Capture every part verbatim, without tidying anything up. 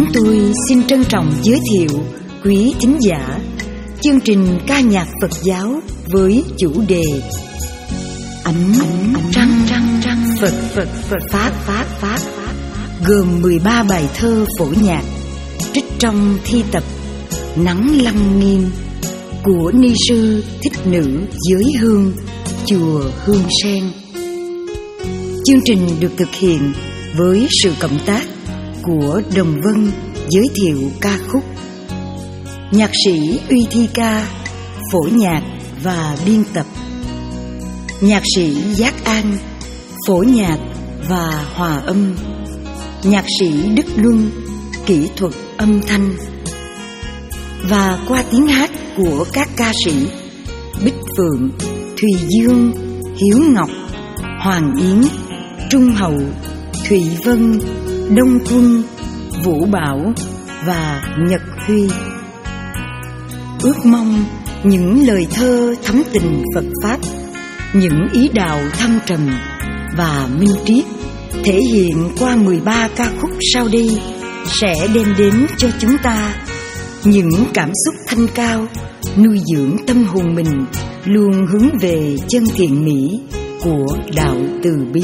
tôi xin trân trọng giới thiệu quý thính giả chương trình ca nhạc Phật giáo với chủ đề Ánh, ánh, ánh trăng, trăng, trăng Phật, Phật, Phật, Pháp, Pháp, Pháp, Pháp, gồm mười ba bài thơ phổ nhạc trích trong thi tập Nắng Lăng Nghiêm của ni sư Thích Nữ Giới Hương, chùa Hương Sen. Chương trình được thực hiện với sự cộng tác của Đồng Vân giới thiệu ca khúc, nhạc sĩ Uy Thi Ca phổ nhạc và biên tập, nhạc sĩ Giác An phổ nhạc và hòa âm, nhạc sĩ Đức Luân kỹ thuật âm thanh, và qua tiếng hát của các ca sĩ Bích Phượng, Thùy Dương, Hiếu Ngọc, Hoàng Yến, Trung Hậu, Thụy Vân, Đông Quân, Vũ Bảo và Nhật Huy. Ước mong những lời thơ thắm tình Phật Pháp, những ý đạo thâm trầm và minh triết thể hiện qua mười ba ca khúc sau đây sẽ đem đến cho chúng ta những cảm xúc thanh cao, nuôi dưỡng tâm hồn mình luôn hướng về chân thiện mỹ của đạo từ bi.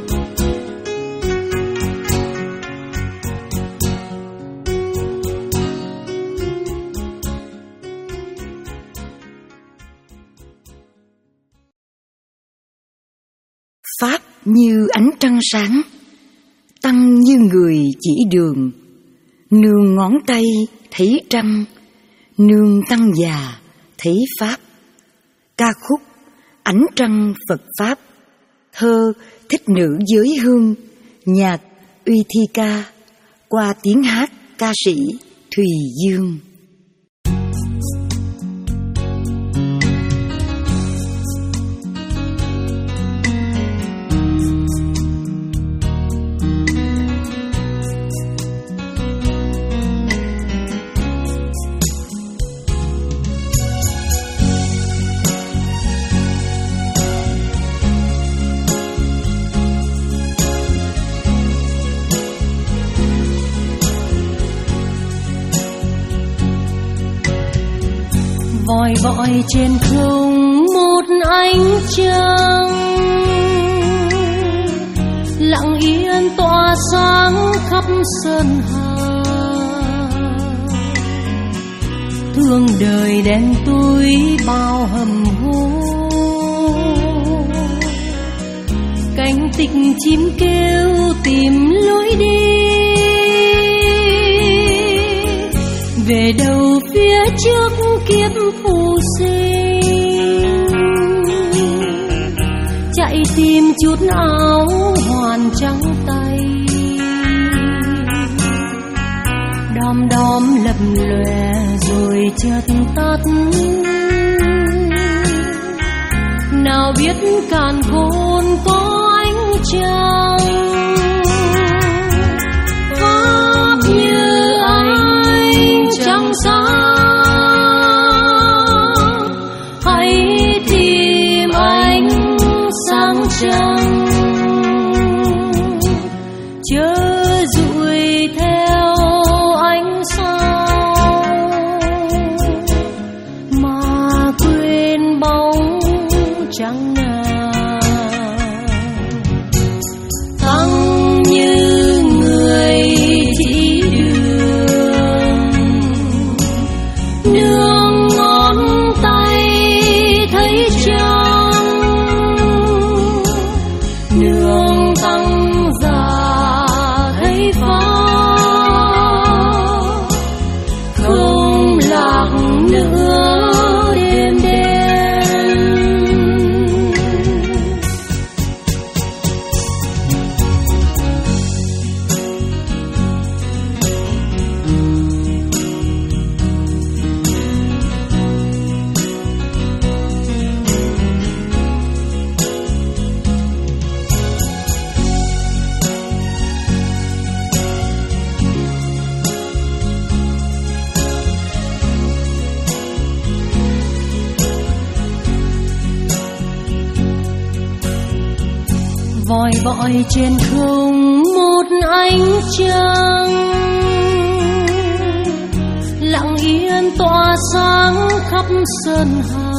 Pháp như ánh trăng sáng, tăng như người chỉ đường, nương ngón tay thấy trăng, nương tăng già thấy Pháp. Ca khúc Ánh Trăng Phật Pháp, thơ Thích Nữ Giới Hương, nhạc Uy Thi Ca, qua tiếng hát ca sĩ Thùy Dương. Vòi vọi trên không một ánh trăng, lặng yên tỏa sáng khắp sơn hà. Thương đời đen tối bao hầm hố, cánh tích chim kêu tìm lối đi. Về đâu phía trước kiếp phù sinh, chạy tìm chút áo hoàn trắng tay. Đom đóm lập lòe rồi chợt tắt, nào biết càn khôn có ánh trăng. Pháp như ánh trăng sáng, hãy tìm ánh sáng trăng, chớ dụi theo ánh sao mà quên bóng trăng ngà. Tăng như người chỉ đường, nương ngón tay thấy trăng, nương tăng già thấy Pháp. Không lạc nữa đêm đen, vòi vọi trên không một ánh trăng, nguyện tỏa sáng khắp sơn hà.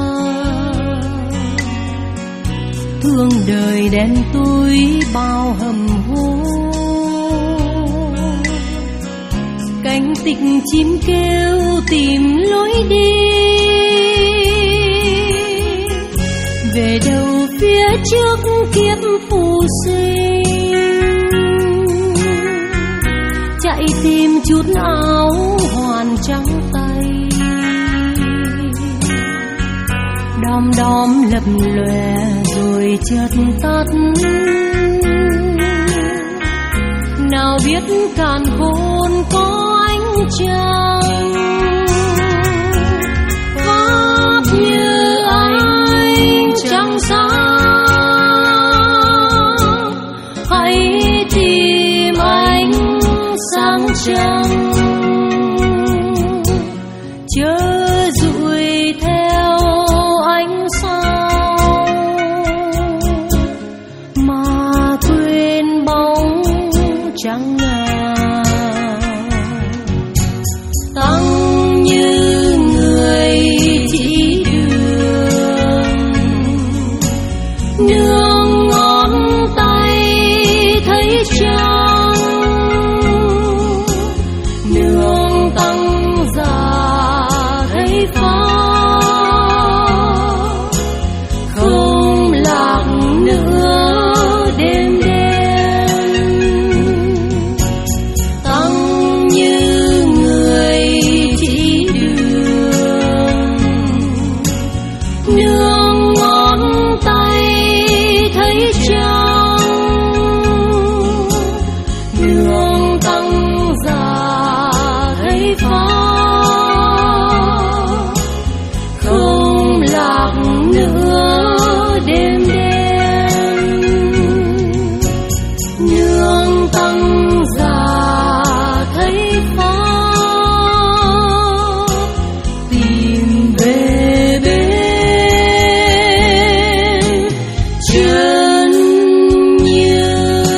Thương đời đen tối bao hầm hố, cánh tích chim kêu tìm lối đi. Về đâu phía trước kiếp phù sinh, chạy tìm chút áo hoàn trắng tay. Đom đóm lập lòe rồi chợt tắt, nào biết càn khôn có ánh trăng. Pháp như ánh trăng sáng, hãy tìm ánh sáng trăng, chớ dụi theo ánh sao mà quên bóng trắng ngà. Tăng như người chỉ đường, nương ngón tay thấy trăng, nương tăng già thấy pháp, không lạc nữa đêm đêm. Tăng như người chỉ đường, nương ngón tay thấy trăng, nương tăng già thấy pháp, không lạc nữa đêm đêm. Nương tăng già thấy pháp, tìm về bên chân như.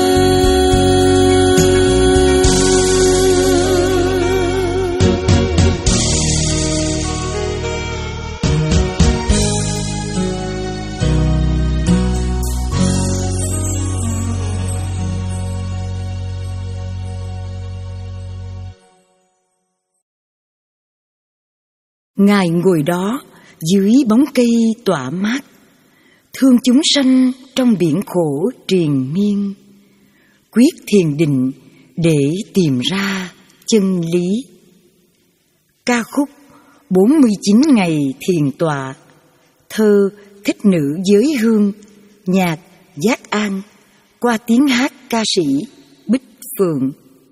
Ngài ngồi đó dưới bóng cây tỏa mát, thương chúng sanh trong biển khổ triền miên, quyết thiền định để tìm ra chân lý. Ca khúc bốn mươi chín ngày thiền tọa, thơ Thích Nữ Giới Hương, nhạc Giác An, qua tiếng hát ca sĩ Bích Phượng.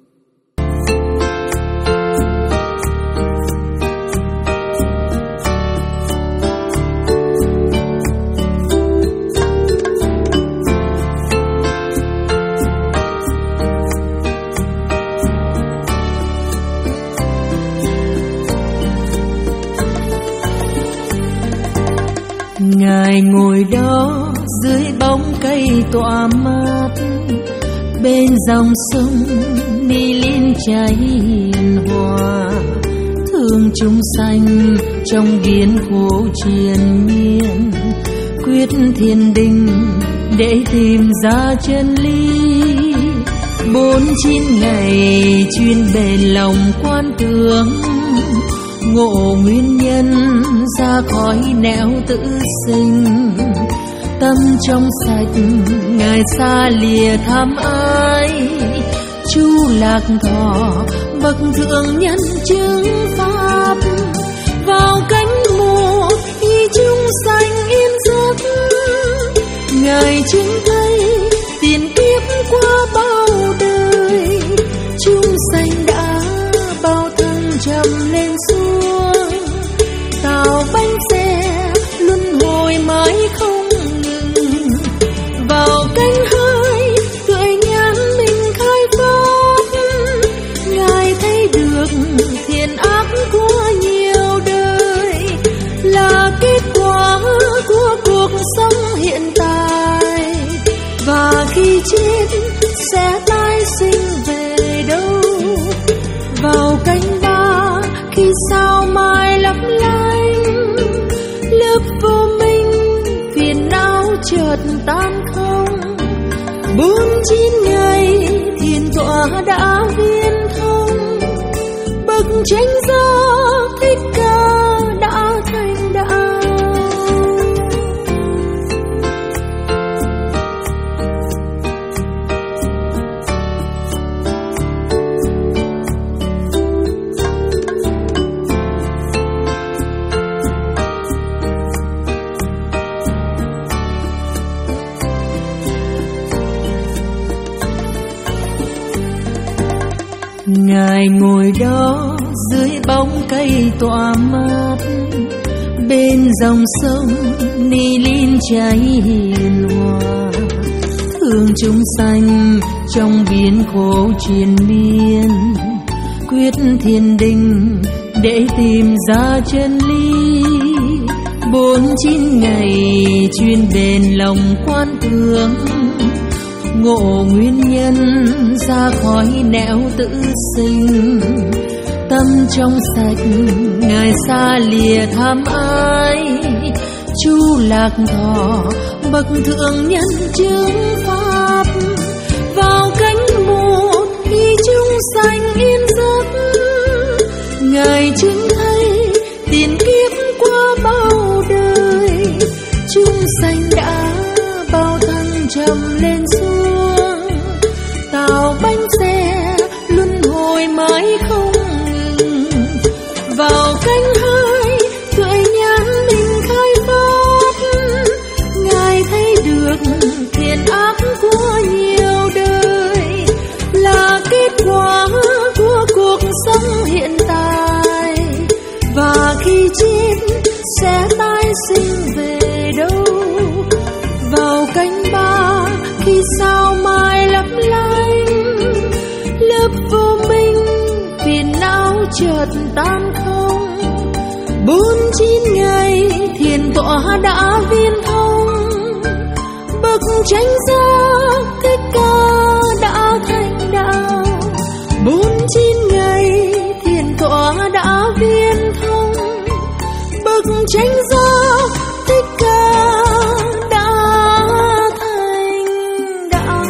Ngài ngồi đó dưới bóng cây tỏa mát, bên dòng sông mi liên chảy hiền hòa, thương chúng sanh trong biển khổ triền miên, quyết thiền định để tìm ra chân lý. Bốn chín ngày chuyên bền lòng quan tưởng, ngộ nguyên nhân ra khỏi nẻo tự sinh. Tâm trong sạch Ngài xa lìa tham ái, chu lạc thọ bậc thượng nhân chứng pháp. Vào cánh mùa khi chúng sanh yên giấc, Ngài chứng thấy tiền kiếp qua bao đời, chúng sanh đã bao thân trầm lên xuống, tạo bánh xe luân hồi mãi không ngừng. Vào cánh hơi tươi nhãn mình khai pháp, Ngài thấy được thiện ác của nhiều đời, tan không. Bốn chín ngày thiền tọa đã viên thông, bậc chánh giác Thích Ca đã thành đạo. Ngài ngồi đó dưới bóng cây tỏa mát, bên dòng sông ni linh chảy hiền hòa, thương chúng sanh trong biến khổ triền miên, quyết thiên đình để tìm ra chân lý. Bốn chín ngày chuyên bền lòng quan tưởng, ngộ nguyên nhân ra khỏi nẻo tự sinh. Tâm trong sạch Ngài xa lìa tham ái, Chu Lạc Thọ bậc thượng nhân chứng pháp. Vào cánh một khi chúng sanh yên giấc, Ngài chứng thấy tiền kiếp qua bao đời, chúng sanh đã bao thân trầm lên xuống, tạo bánh xe luân hồi mãi không ngừng. Vào cánh hai tuệ nhãn mình khai phát, Ngài thấy được thiện ác của nhiều đời, là kết quả của cuộc sống hiện tại. Và khi chết sẽ tái sinh về đâu? Vào cánh ba khi sao mai lấp lánh, lớp vô minh phiền não chợt tan không. Bốn chín ngày thiền tọa đã viên thông, bậc chánh giác Thích Ca đã thành đạo. Bốn chín ngày thiền tọa đã viên thông, bậc chánh giác Thích Ca đã thành đạo.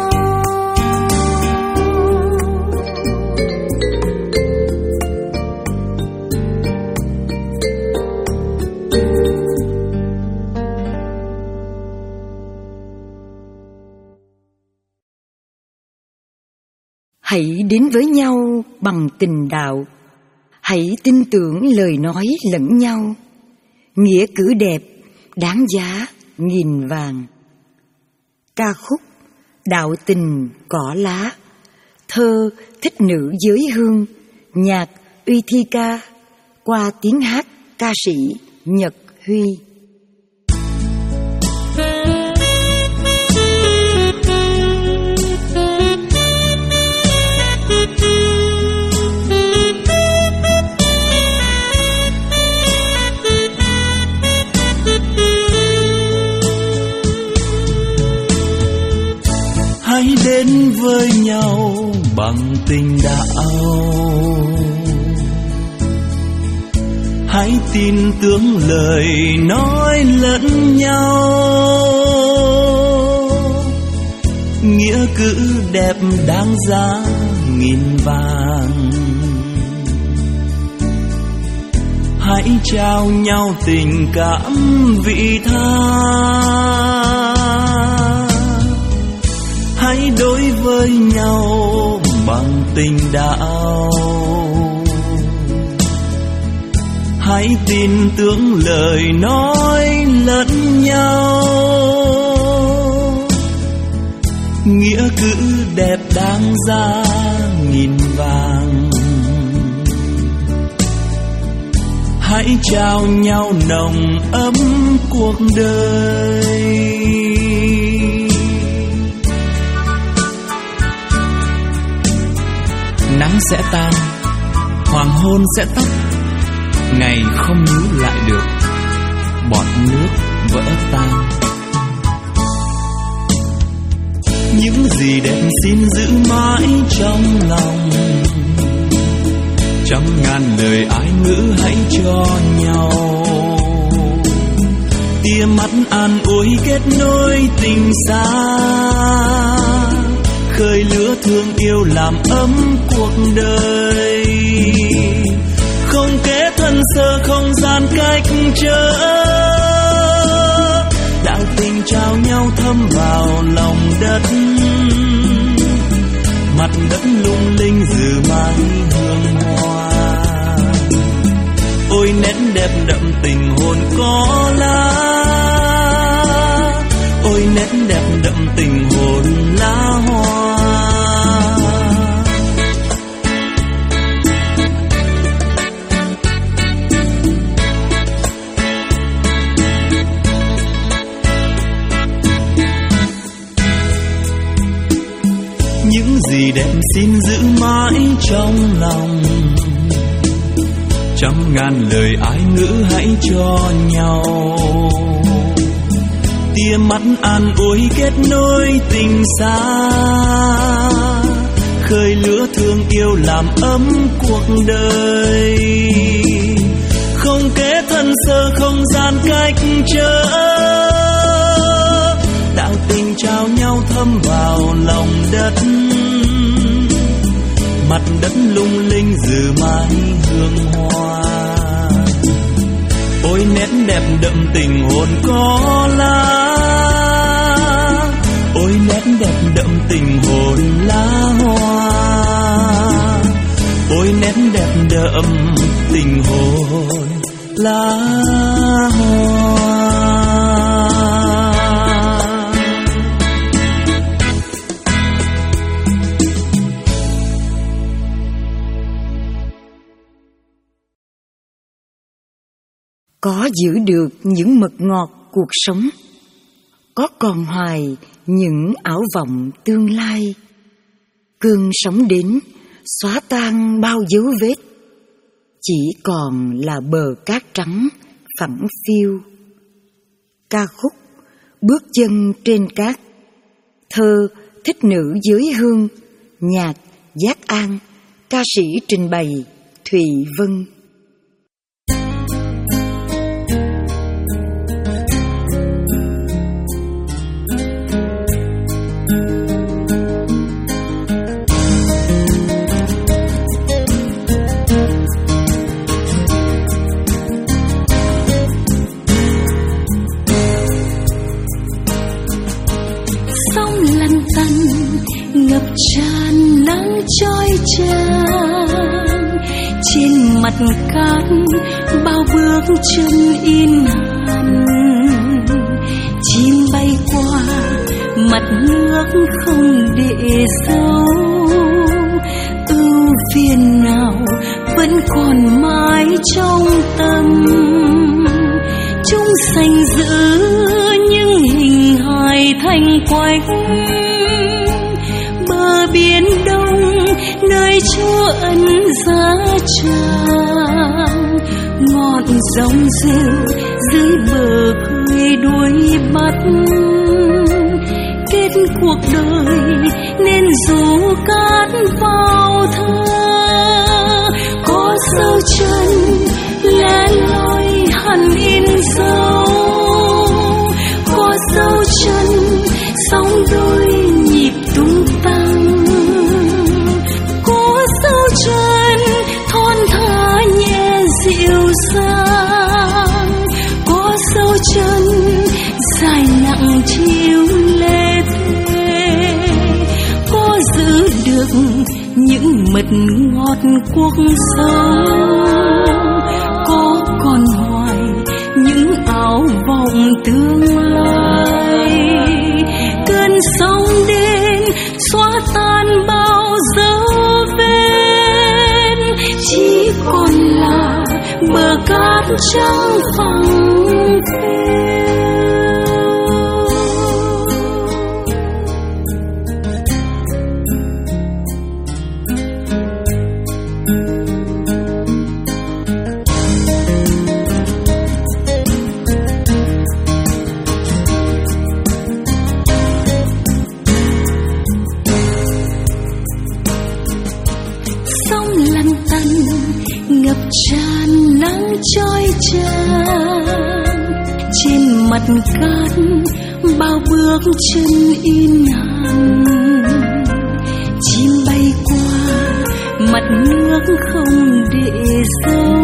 Hãy đến với nhau bằng tình đạo, hãy tin tưởng lời nói lẫn nhau. Nghĩa cử đẹp đáng giá nghìn vàng. Ca khúc Đạo Tình Cỏ Lá, thơ Thích Nữ Giới Hương, nhạc Uy Thi Ca, qua tiếng hát ca sĩ Nhật Huy. Hãy đến với nhau bằng tình đạo, hãy tin tưởng lời nói lẫn nhau. Nghĩa cử đẹp đáng giá nghìn vàng, hãy trao nhau tình cảm vị tha. Hãy đối với nhau bằng tình đạo, hãy tin tưởng lời nói lẫn nhau. Nghĩa cử đẹp đáng giá nghìn vàng, hãy trao nhau nồng ấm cuộc đời. Nắng sẽ tan, hoàng hôn sẽ tắt, ngày không níu lại được, bọt nước vỡ tan. Những gì đẹp xin giữ mãi trong lòng, trăm ngàn lời ái ngữ hãy cho nhau. Tiếng mắt an ủi kết nối tình xa, khơi lửa thương yêu làm ấm cuộc đời. Không kể thân sơ không gian cách trở, đạo tình trao nhau thấm vào lòng đất. Mặt đất lung linh giữ mãi hương hoa. Ôi nét đẹp đậm tình hồn có lá, ôi nét đẹp đậm tình hồn lá hoa. Những gì đẹp xin giữ mãi trong lòng, trăm ngàn lời ái ngữ hãy cho nhau. Tia mắt an ủi kết nối tình xa, khơi lửa thương yêu làm ấm cuộc đời. Không kể thân sơ không gian cách trở, đạo tình trao nhau thấm vào lòng đất. Mặt đất lung linh giữ mãi hương hoa. Ôi nét đẹp đậm tình hồn có lá, ôi nét đẹp đậm tình hồn lá hoa. Ôi nét đẹp đậm tình hồn lá hoa. Có giữ được những mật ngọt cuộc sống, có còn hoài những ảo vọng tương lai. Cơn sóng đến xóa tan bao dấu vết, chỉ còn là bờ cát trắng phẳng phiu. Ca khúc Bước chân trên cát, thơ Thích nữ giới hương, nhạc Giác An, ca sĩ trình bày Thùy Vân. Ngập tràn nắng chói chang, trên mặt cát bao bước chân in hằn. Chim bay qua mặt nước không để dấu, ưu phiền nào vẫn còn mãi trong tâm. Chúng xanh giữ những hình hài thanh quanh bờ biển đông, nơi Chúa ân giá tràng. Ngọn dòng rêu dưới bờ khơi đuôi bắt, kết cuộc đời nên dù cát vào thơ. Có dấu chân lẻ loi hằn in dấu, có dấu chân sóng đôi nhịp tung tăng. Có dấu chân thon thả nhẹ dịu dàng, có dấu chân dài nặng chiều lê thê. Có giữ được những mật ngọt cuộc sống, có còn hoài những ảo vọng tương lai. Cơn sóng đến xóa tan bao dấu vết, chỉ còn là bờ cát trắng phẳng phiu. Ngập tràn nắng chói chang, mặt cát bao bước chân in hằn, chim bay qua mặt nước không để dấu,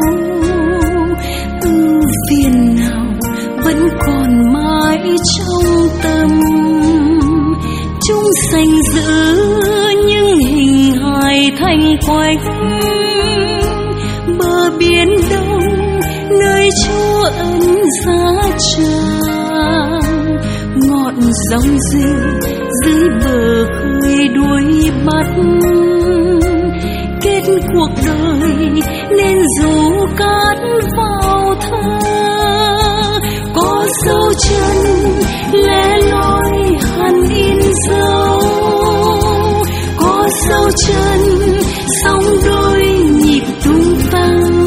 ưu phiền nào vẫn còn mãi trong tâm. Chúng xanh giữ những hình hài thanh quanh bờ biển đông nơi Chúa ân giá tràng, ngọn dòng dư dưới bờ khơi đuổi bắt, kết cuộc đời nên rủ cát vào thơ. Có dấu chân lẻ loi hằn in dấu, có dấu chân sóng đôi nhịp tung tăng,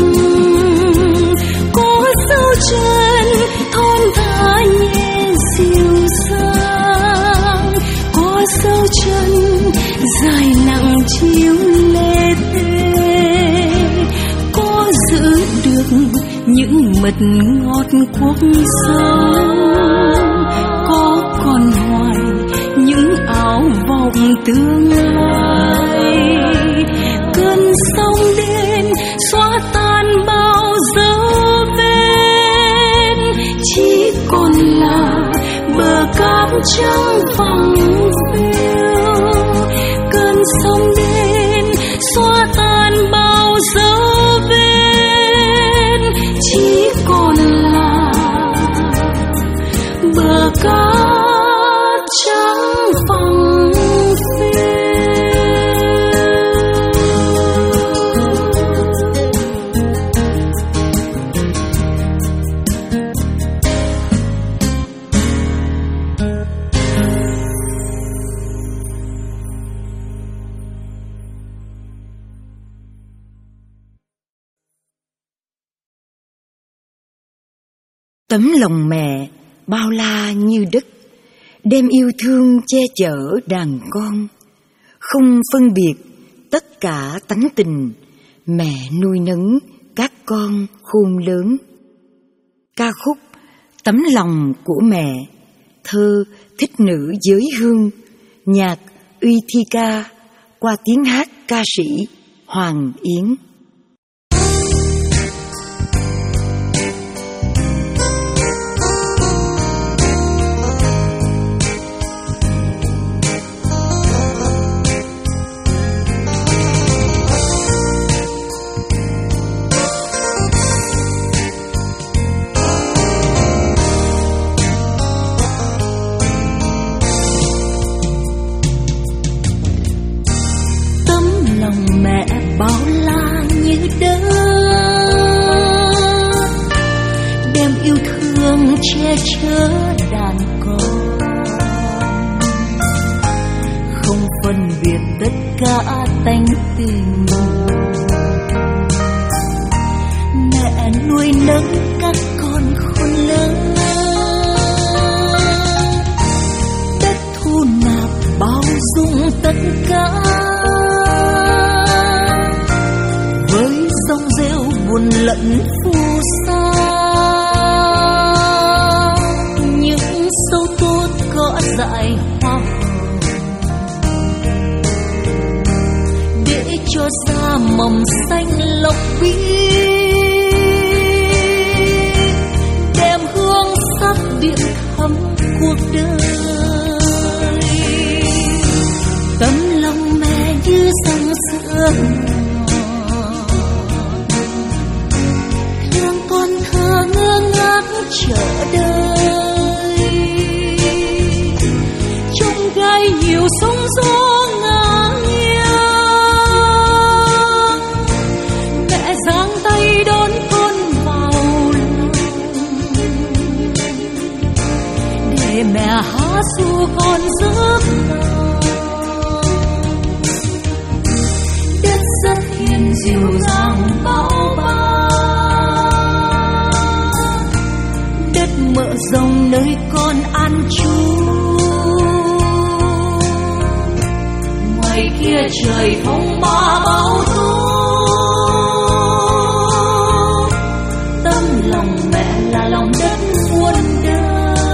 có dấu chân thon thả nhẹ dịu dàng, có dấu chân dài nặng chiếu lê thê, có giữ được những mật ngọt cuộc sống, có còn hoài những ảo vọng tương lai. Cơn sóng đến xóa tan bao dấu vết, chỉ còn là bờ cát trắng phẳng phiu. Cơn sóng đến xóa tan bao dấu vết, chỉ còn là bờ cát trắng phẳng phiu. Tấm lòng mẹ bao la như đất, đem yêu thương che chở đàn con, không phân biệt tất cả tánh tình, mẹ nuôi nấng các con khôn lớn. Ca khúc Tấm lòng của mẹ, thơ Thích Nữ Giới Hương, nhạc Uy Thi Ca, qua tiếng hát ca sĩ Hoàng Yến. Che chở đàn con, không phân biệt tất cả tánh tình, mẹ nuôi nấng các con khôn lớn. Đất thu nạp bao dung tất cả, với sông rêu buồn lẫn phù sa. Sâu tốt cỏ dại hoa hồng, để cho ra mầm xanh lộc biếc, đem hương sắc điện thắm cuộc đời. Tấm lòng mẹ như dòng sữa thương con thơ ngơ ngác chờ đợi. Gai nhiều sóng gió ngả nghiêng, mẹ giang tay đón con vào lòng, để mẹ hát ru con giấc lòng. Đất rất hiền dịu dàng bão ba, đất mỡ rồng nơi con an trú. Kia trời phong ba bão tố, tâm lòng mẹ là lòng đất muôn đời.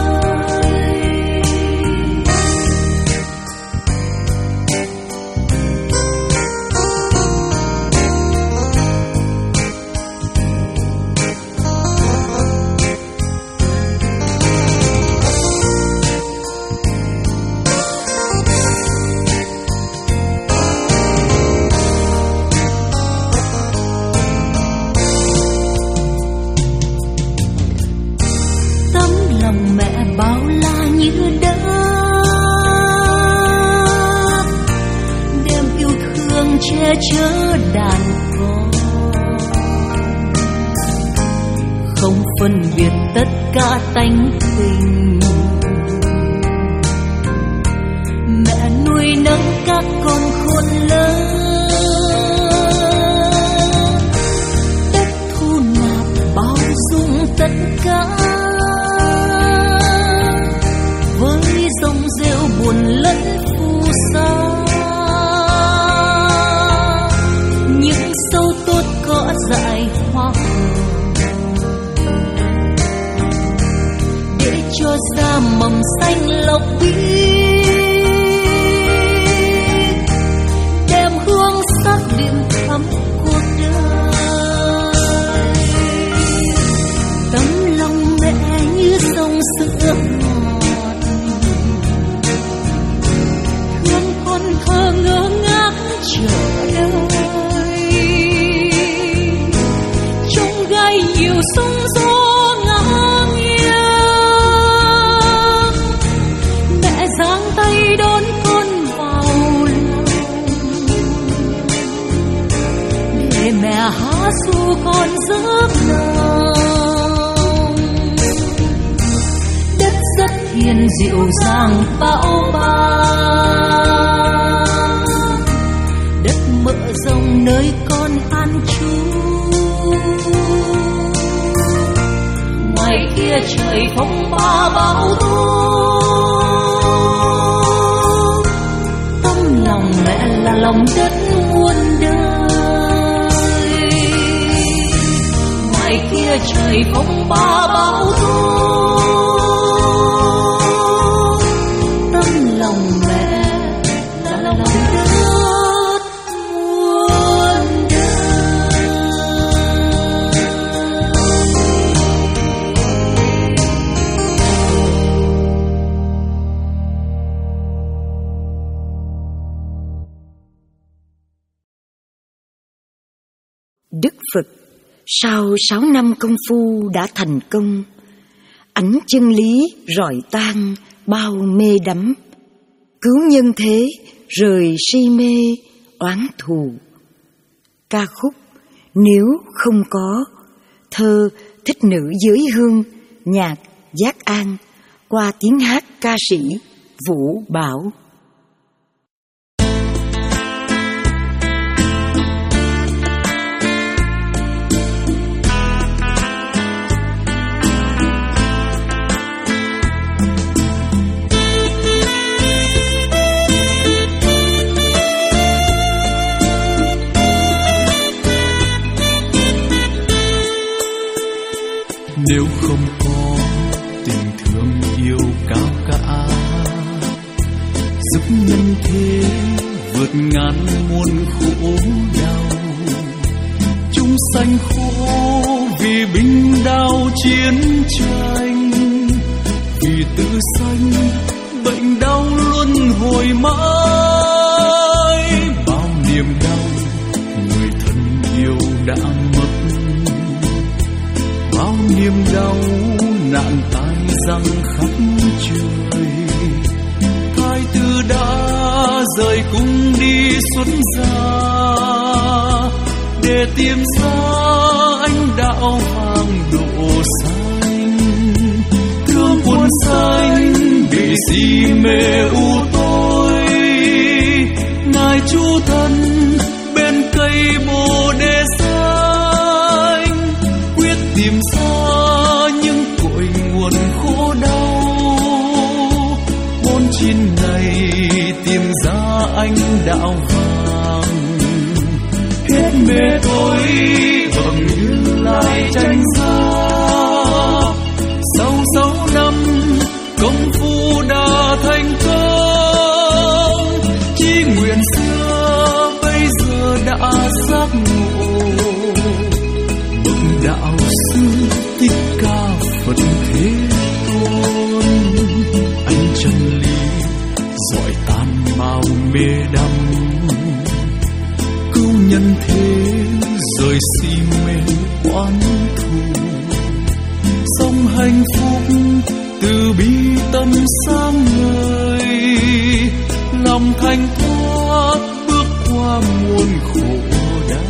che chở đàn con, không phân biệt tất cả tánh tình. Mẹ nuôi nấng các con khôn lớn, đất thu nạp bao dung tất cả. Với dòng rêu buồn lẫn phù sa, những sâu tốt cỏ dại hoa hồng, để cho ra mầm xanh lộc biếc, đem hương sắc điểm thắm cuộc đời. Tấm lòng mẹ như dòng sữa ngọt, thương con thơ ngơ ngác chờ đợi. Trong gai nhiều sóng gió ngã nghiêng, mẹ giang tay đón con vào lòng, để mẹ hát ru con giấc lòng. Đất rất hiền dịu dàng bão ba, đất mỡ rồng nơi con an trú. Ngoài kia trời phong ba bão tố, tâm lòng mẹ là lòng đất muôn đời. Ngoài kia trời phong ba bão tố, tâm lòng mẹ là lòng đất muôn đời. Đức Phật sau sáu năm công phu đã thành công, ánh chân lý rọi tan bao mê đắm, cứu nhân thế rời si mê oán thù. Ca khúc Nếu Không Có, thơ Thích Nữ Giới Hương, nhạc Giác An, qua tiếng hát ca sĩ Vũ Bảo. Nếu không có tình thương yêu cao cả, giúp nhân thế vượt ngàn muôn khổ đau, chúng sanh khổ vì binh đao chiến tranh, vì tự sanh bệnh đau luân hồi mãi. Bao niềm đau người thân yêu đã mất, bao niềm đau nạn tai giăng khắp trời. Hai tư đã rời cung đi xuất gia, để tìm ra ánh đạo vàng độ xanh. Thương quân xanh bị si mê u tối, ngài chú thân bên cây bồ đề xanh, quyết tìm ra những cội nguồn khổ đau. Hôn chín này tìm ra ánh đạo vàng, hết mê tối vầng như lại tranh xa. Sau sáu năm công phu đã thành công, chí nguyện xưa bây giờ đã giác ngộ. Bậc đạo sư Thích Ca Phật Thế Tôn, ánh chân lý rọi tan bao mê đắm, cứu nhân thế rời si mê oán thù. Sống hạnh phúc từ bi tâm sáng ngời, lòng thanh thoát bước qua qua muôn khổ đau.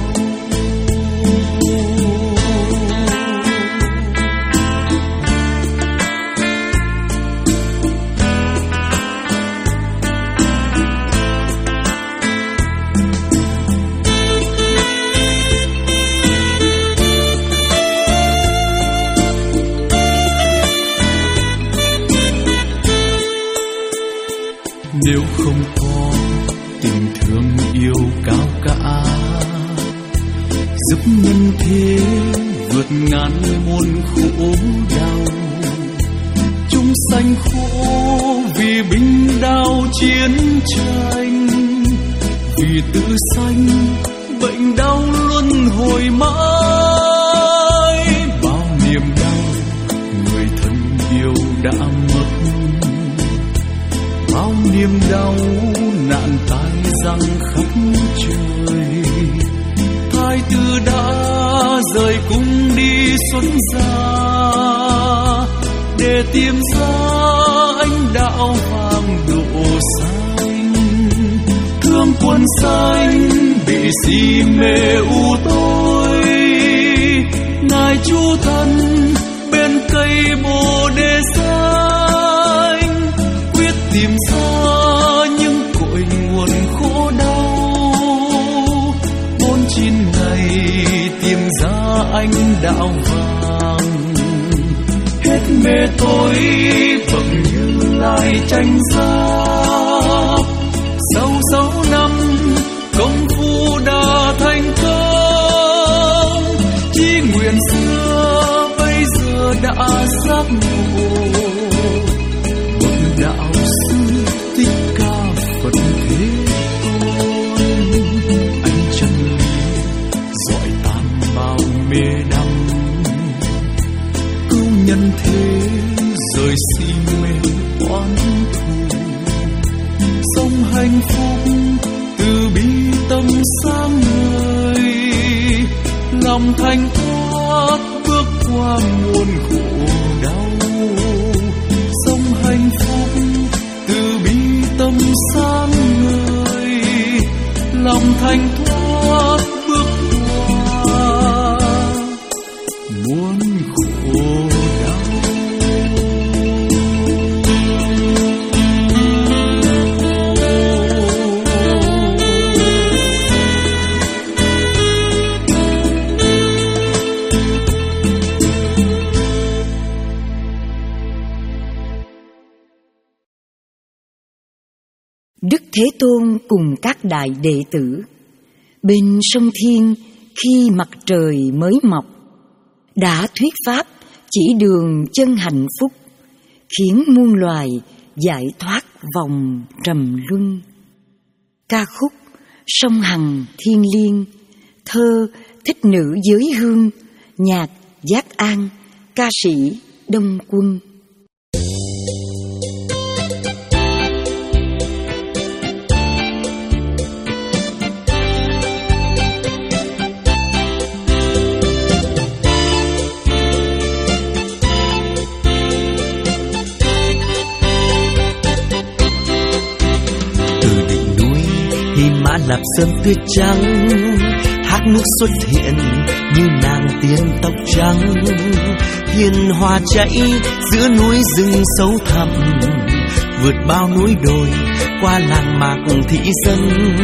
Nếu không có tình thương yêu cao cả, giúp nhân thế vượt ngàn muôn khổ đau, chúng sanh khổ vì binh đao chiến tranh, vì tự sanh bệnh đau luân hồi mãi. Bao niềm đau người thân yêu đã mất, bao niềm đau nạn tai giăng khắp trời. Thái tử đã rời cung đi xuất gia, để tìm ra ánh đạo vàng độ xanh. Thương quân xanh bị si mê u tối, ngài Chúa thân bên cây bồ đề xanh, quyết tìm ra những cội nguồn khổ đau. Bốn chín ngày tìm ra ánh đạo vàng, hết mê tối phận Như Lai tranh giáp. Sau sáu năm công phu đã thành công, chí nguyện xưa bây giờ đã giác ngộ. Bậc đạo sư Thích Ca Phật Thế Tôn, ánh chân lý dọi tan bao mê đắm, cứu nhân thế rời si mê oán thù, sống hạnh phúc từ bi tâm sáng ngời, lòng thanh thoát bước qua muôn khổ đau. Sống hạnh phúc từ bi tâm sáng ngời, lòng thanh thoát bước qua muôn khổ đau. Đức Thế Tôn cùng các đại đệ tử bên sông Thiên khi mặt trời mới mọc đã thuyết pháp chỉ đường chân hạnh phúc, khiến muôn loài giải thoát vòng trầm luân. Ca khúc Sông Hằng Thiên Liêng, thơ Thích Nữ Giới Hương, nhạc Giác An, ca sĩ Đông Quân. Mã Lạp Sơn tuyết trắng, hát nước xuất hiện như nàng tiên tóc trắng. Hiền hòa chảy giữa núi rừng sâu thẳm, vượt bao núi đồi qua làng mạc thị dân.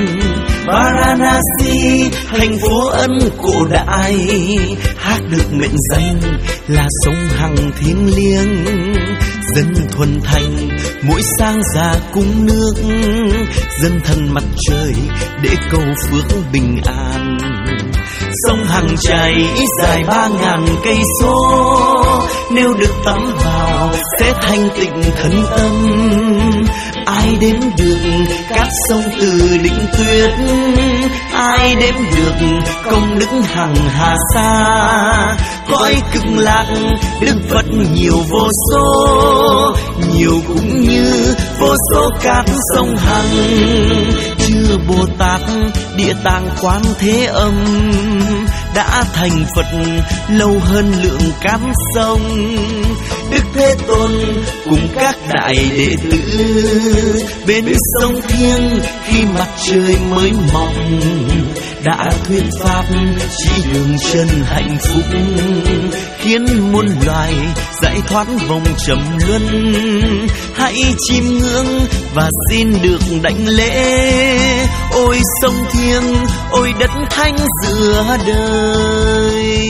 Varanasi thành phố ân cổ đại, hát được mệnh danh là sông Hằng thiêng liêng. Dân thuần thành mỗi sang ra cúng nước, dân thần mặt trời để cầu phước bình an. Sông Hằng chảy dài ba ngàn cây số, nếu được tắm vào sẽ thanh tịnh thân tâm. Ai đếm được cát sông từ đỉnh tuyết, ai đếm được công đức hằng hà sa. Cõi cực lạc đức Phật nhiều vô số, nhiều cũng như vô số cát sông Hằng. Chư Bồ Tát Địa Tạng Quán Thế Âm đã thành Phật lâu hơn lượng cát sông. Đức Thế Tôn cùng các đại đệ tử bên sông Thiêng khi mặt trời mới mọc đã thuyết pháp chỉ đường chân hạnh phúc, khiến muôn loài giải thoát vòng trầm luân. Hãy chiêm ngưỡng và xin được đảnh lễ, ôi sông Thiêng, ôi đất thánh giữa đời.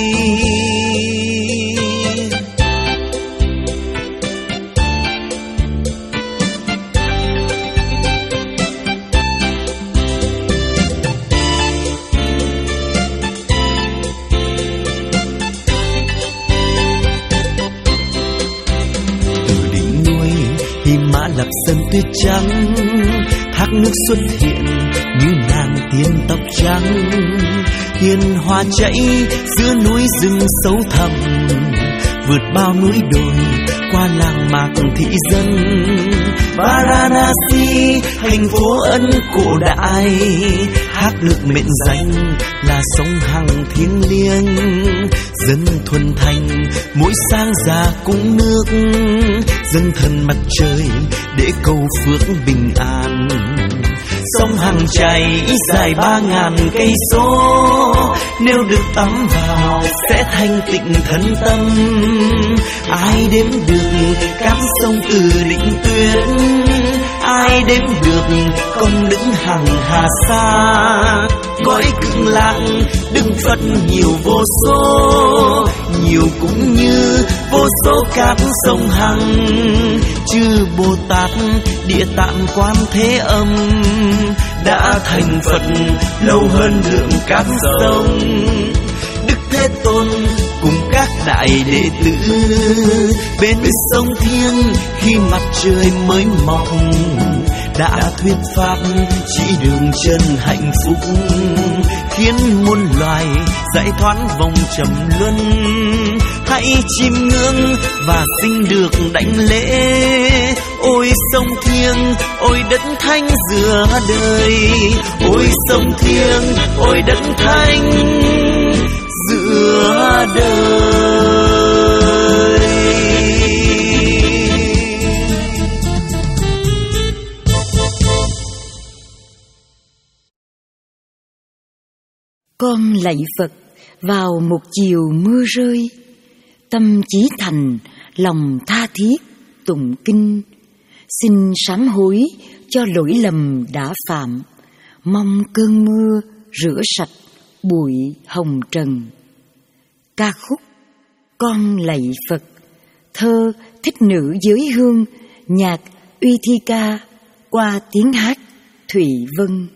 Lập sân tuyết trắng, thác nước xuất hiện như nàng tiên tóc trắng. Hiền hoa chảy giữa núi rừng sâu thẳm, vượt bao núi đồi qua làng mạc thị dân. Varanasi thành phố ân cổ đại, hát được mệnh danh là sông Hằng thiêng liêng. Dân thuần thành mỗi sáng ra cúng nước, dâng thần mặt trời để cầu phước bình an. Sông Hằng chảy dài ba ngàn cây số, nếu được tắm vào sẽ thanh tịnh thân tâm. Ai đếm được các sông từ Định Tuyết, ai đếm được công đức hằng hà sa. Cõi Cực Lạc Đức Phật nhiều vô số, nhiều cũng như vô số các sông Hằng. Chư Bồ Tát Địa Tạng Quan Thế Âm đã thành Phật lâu hơn lượng các sông. Đức Thế Tôn cùng các đại đệ tử bên sông Thiêng khi mặt trời mới mọc đã thuyết pháp chỉ đường chân hạnh phúc, khiến muôn loài giải thoát vòng trầm luân. Hãy chiêm ngưỡng và xin được đảnh lễ, ôi sông Thiêng, ôi đất thánh giữa đời. Ôi sông Thiêng, ôi đất thánh giữa đời. Con lạy Phật vào một chiều mưa rơi, tâm chí thành, lòng tha thiết tụng kinh. Xin sám hối cho lỗi lầm đã phạm, mong cơn mưa rửa sạch bụi hồng trần. Ca khúc Con lạy Phật, thơ Thích Nữ Giới Hương, nhạc Uy Thi Ca, qua tiếng hát Thụy Vân.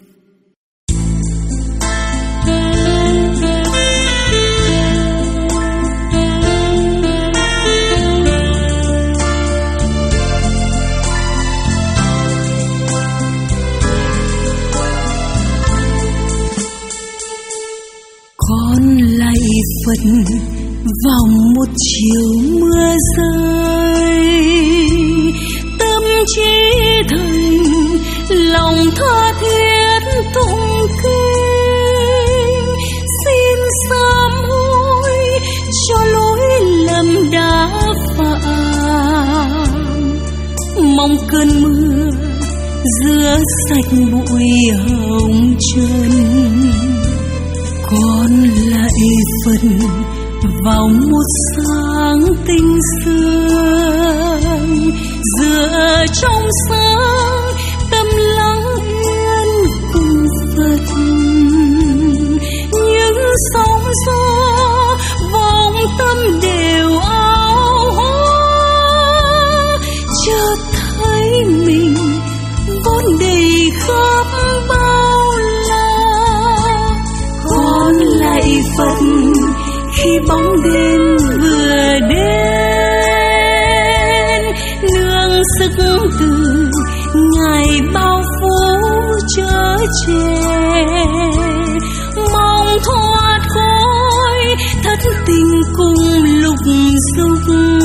Con lạy Phật vào một chiều mưa rơi, tâm trí thành, lòng tha thiết tụng kinh. Xin sám hối cho lỗi lầm đã phạm, mong cơn mưa rửa sạch bụi hồng trần. Con lạy Phật vào một sáng tinh sương, giữa trong sáng tâm lắng yên cùng Phật. Những sóng gió vòng tâm đều áo hoa, chợt thấy mình vốn đầy khắp bao la. Con lạy Phật khi bóng đêm vừa đến, nương sức từ Ngài bao phủ chở che. Mong thoát khỏi thất tình cùng lục dục,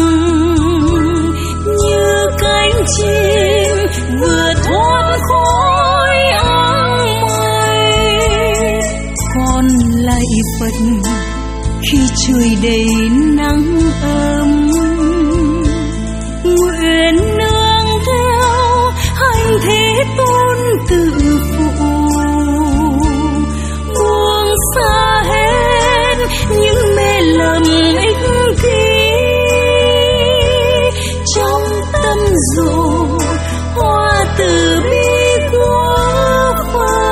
như cánh chim vừa thoát khỏi áng mây. Con lạy Phật khi trời đầy nắng ấm, rộ hoa từ bi của Phật.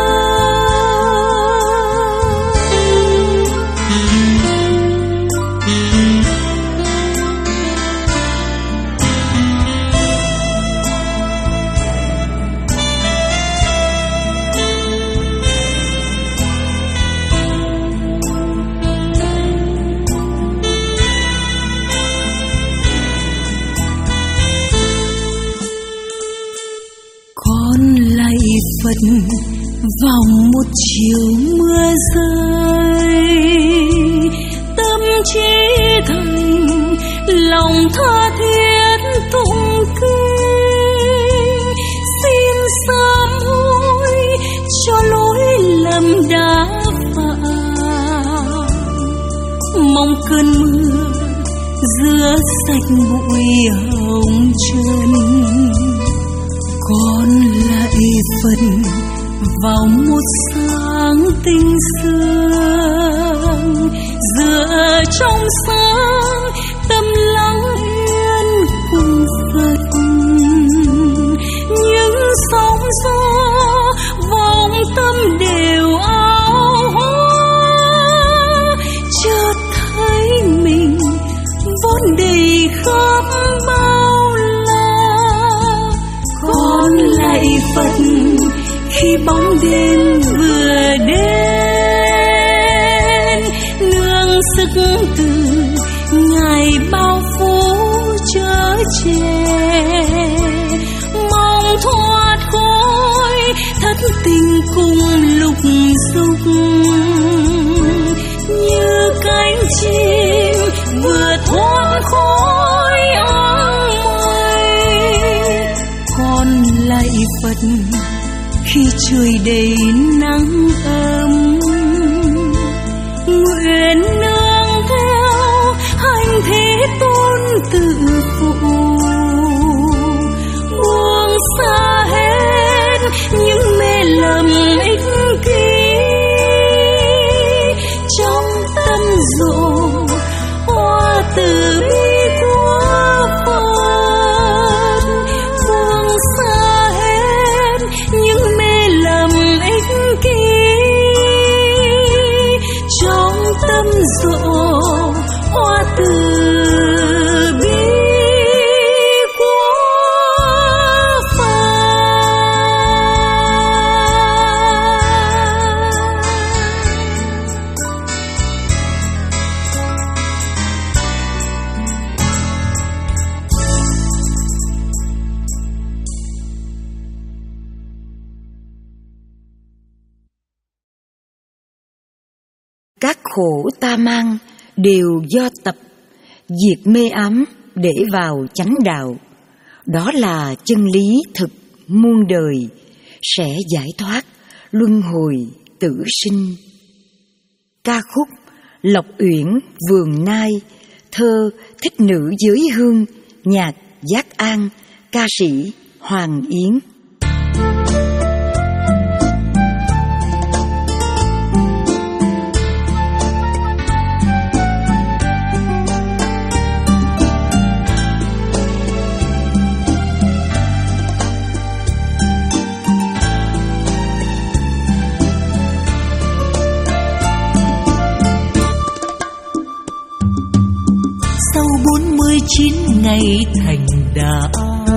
Phật vào một chiều mưa rơi, tâm trí thành lòng tha thiết tụng kinh, xin sám hối cho lỗi lầm đã phạm, mong cơn mưa rửa sạch bụi hồng trần. Con lại Phật vào một sáng tinh sương, dựa trong sáng tâm lắng yên cùng Phật. Những sóng gió vòng tâm đều áo hoa, chợt thấy mình vốn đầy khắp bao la. Con lạy Phật khi bóng đêm vừa đến, nương sức từ Ngài bao phủ chở che, mong thoát khỏi thất tình cùng lục dục, như cánh chim vừa thoát khỏi áng mây. Con lạy Phật khi trời đầy nắng ấm, nguyện nương theo hành Thế Tôn tự phụ, buông xa hết những mê lầm ích kỷ, trong tâm rộ hoa từ bi của Phật, buông xa hết những mê lầm ích kỷ, trong tâm rộ hoa từ bi của Phật. Các khổ ta mang đều do tập, diệt mê ám để vào chánh đạo. Đó là chân lý thực muôn đời, sẽ giải thoát luân hồi tử sinh. Ca khúc Lộc Uyển Vườn Nai, thơ Thích Nữ Giới Hương, nhạc Giác An, ca sĩ Hoàng Yến. Chín ngày thành đạo,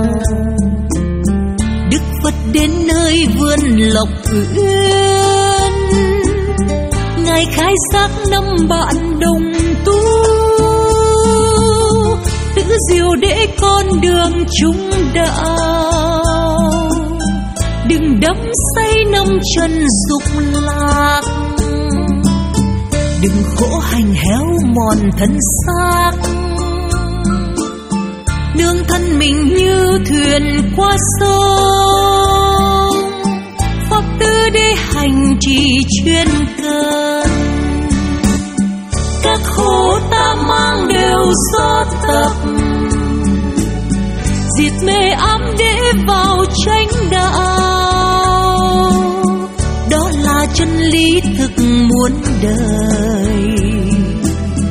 Đức Phật đến nơi vườn Lộc Uyển, Ngài khai giác năm bạn đồng tu, tự diệu để con đường chúng đạo. Đừng đắm say năm trần dục lạc, đừng khổ hành héo mòn thân xác. Nương thân mình như thuyền qua sông, pháp tư để hành trì chuyên cần. Các khổ ta mang đều do tập, diệt mê ám để vào chánh đạo. Đó là chân lý thực muôn đời,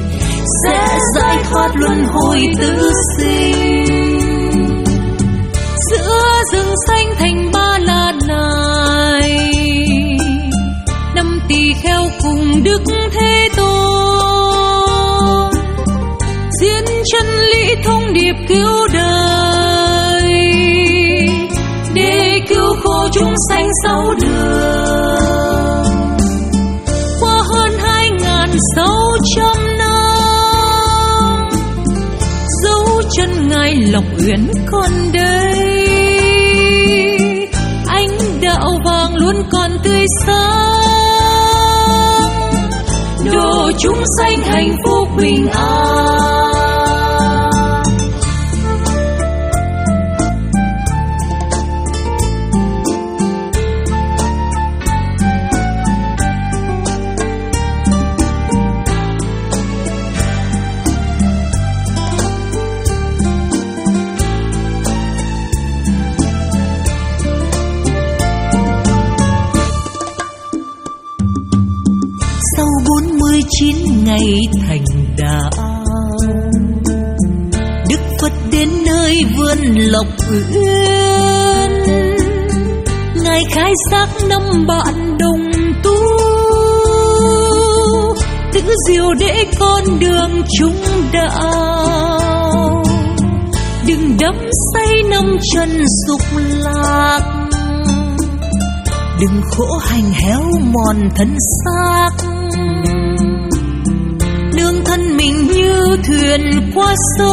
sẽ giải thoát luân hồi tử sinh. rừng xanh thành ba la này, năm tỳ kheo cùng Đức Thế Tôn diễn chân lý thông điệp cứu đời, để cứu khổ chúng sanh sáu đường. Qua hơn hai ngàn sáu trăm năm, dấu chân Ngài Lộc Uyển còn đây, ánh đạo vàng luôn còn tươi sáng, độ chúng sanh hạnh phúc bình an. Chín ngày thành đạo, Đức Phật đến nơi vườn Lộc Uyển, Ngài khai xác năm bạn đồng tu, tự diệu để con đường chúng đạo. Đừng đắm say năm chân dục lạc, đừng khổ hành héo mòn thân xác. Nương thân mình như thuyền qua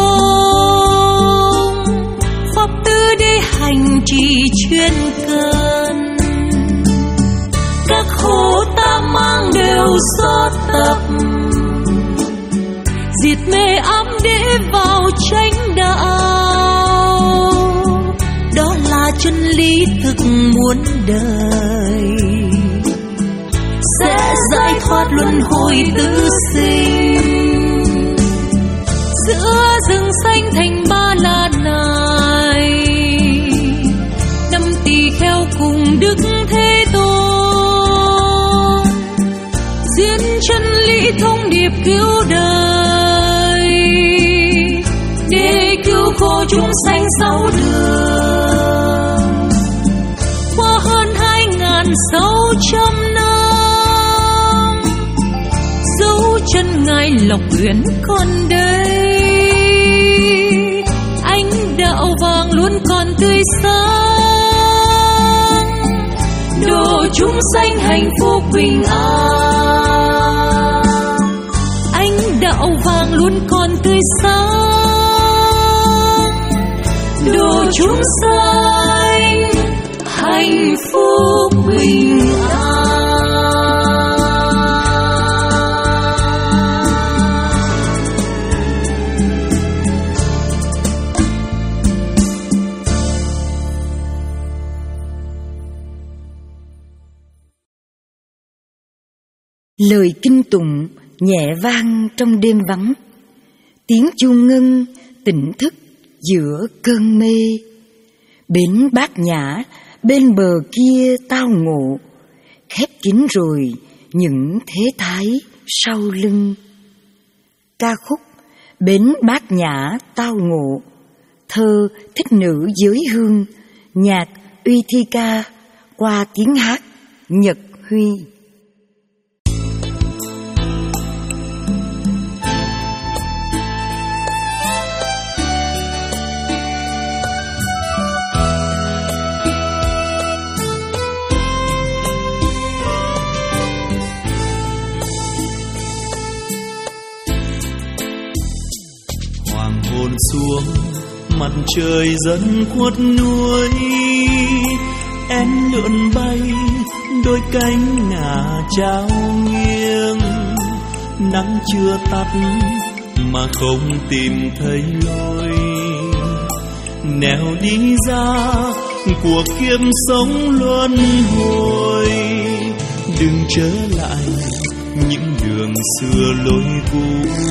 sông, pháp tư để hành trì chuyên cần. Các khổ ta mang đều do tập, diệt mê ám để vào chánh đạo. Đó là chân lý thực muôn đời, sẽ giải thoát luân hồi tứ sinh. Giữa rừng xanh thành ba la này, năm tỳ kheo cùng Đức Thế Tôn diễn chân lý thông điệp cứu đời, để cứu khổ chúng sanh sáu đường. Qua hơn hai ngàn sáu trăm năm, dấu chân Ngài Lộc Uyển còn đây, ánh đạo vàng luôn còn tươi sáng, độ chúng sanh hạnh phúc bình an. Ánh đạo vàng luôn còn tươi sáng, độ chúng sanh hạnh phúc bình an. Lời kinh tụng nhẹ vang trong đêm vắng, tiếng chuông ngân tỉnh thức giữa cơn mê. Bến Bát Nhã bên bờ kia tao ngộ, khép kín rồi những thế thái sau lưng. Ca khúc Bến Bát Nhã tao ngộ, thơ Thích Nữ Giới Hương, nhạc Uy Thi Ca, qua tiếng hát Nhật Huy. Xuống mặt trời dần khuất núi, em lượn bay đôi cánh ngả trao nghiêng. Nắng chưa tắt mà không tìm thấy lối, nẻo đi ra của kiếp sống luân hồi. Đừng trở lại những đường xưa lối cũ,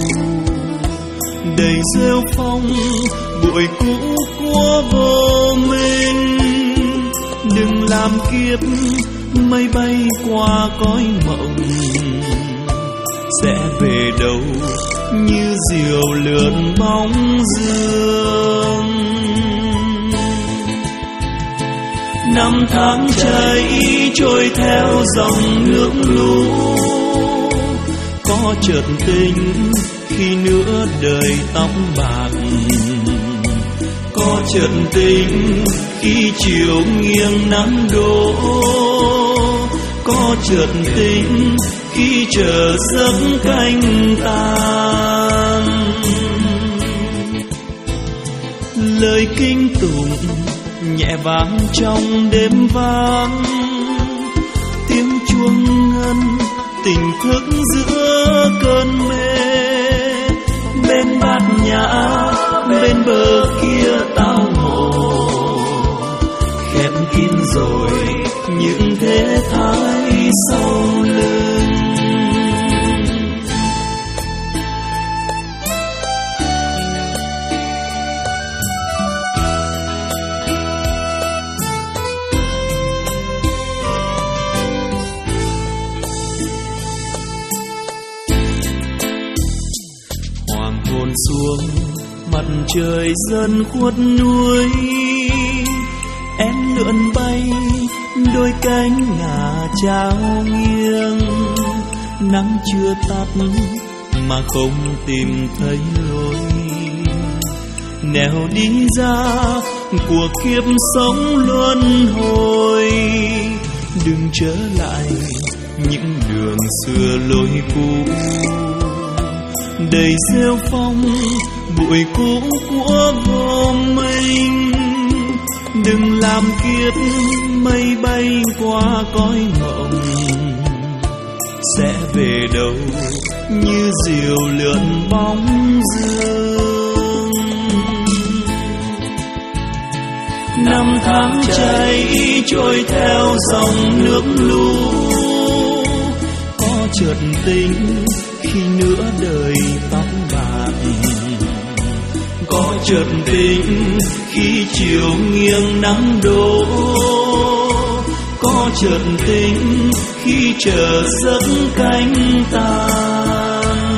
đầy rêu phong bụi cũ của vô minh. Đừng làm kiếp mây bay qua cõi mộng, sẽ về đâu như diều lượn bóng dương. Năm tháng chảy trôi theo dòng nước lũ, có chợt tình khi nửa đời tóc bạc, có chợt tình khi chiều nghiêng nắng đổ, có chợt tình khi chờ giấc canh tàn. Lời kinh tụng nhẹ vang trong đêm vắng, tiếng chuông ngân tỉnh thức giữa cơn mê. Bên bát nhã bên bờ kia tao ngộ, khép kín rồi những thế thái sau lưng. Xuống mặt trời dần khuất núi, em lượn bay đôi cánh ngả trao nghiêng. Nắng chưa tắt mà không tìm thấy lối, nẻo đi ra của kiếp sống luân hồi. Đừng trở lại những đường xưa lối cũ, đầy rêu phong bụi cũ của vô minh. Đừng làm kiếp mây bay qua cõi mộng, sẽ về đâu như diều lượn bóng dương. Năm tháng chảy trôi theo dòng nước lũ, có chợt tình khi nửa đời tóc bạc, có chợt tình khi chiều nghiêng nắng đổ, có chợt tình khi chờ giấc canh tàn.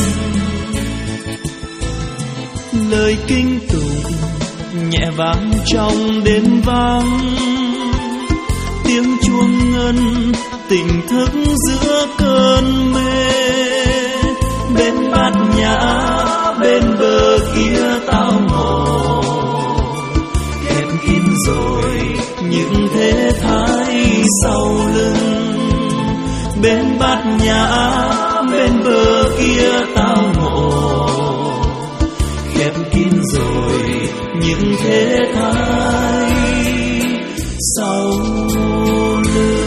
Lời kinh tụng nhẹ vang trong đêm vắng, tiếng chuông ngân tỉnh thức giữa cơn mê. Bên bát nhã bên bờ kia tao ngộ, khép kín rồi những thế thái sau lưng. Bên bát nhã bên bờ kia tao ngộ, khép kín rồi những thế thái sau lưng.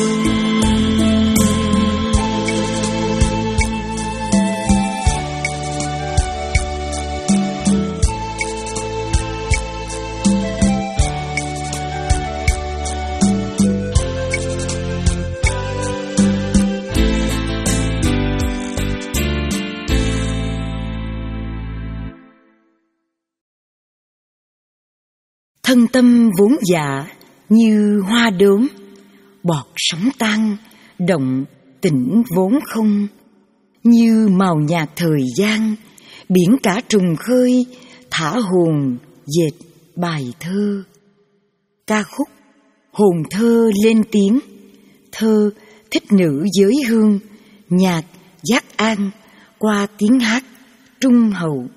Thân tâm vốn dạ như hoa đốm, bọt sóng tan, động tĩnh vốn không. Như màu nhạt thời gian, biển cả trùng khơi, thả hồn dệt bài thơ. Ca khúc hồn thơ lên tiếng, thơ thích nữ giới hương, nhạc giác an qua tiếng hát trung hậu.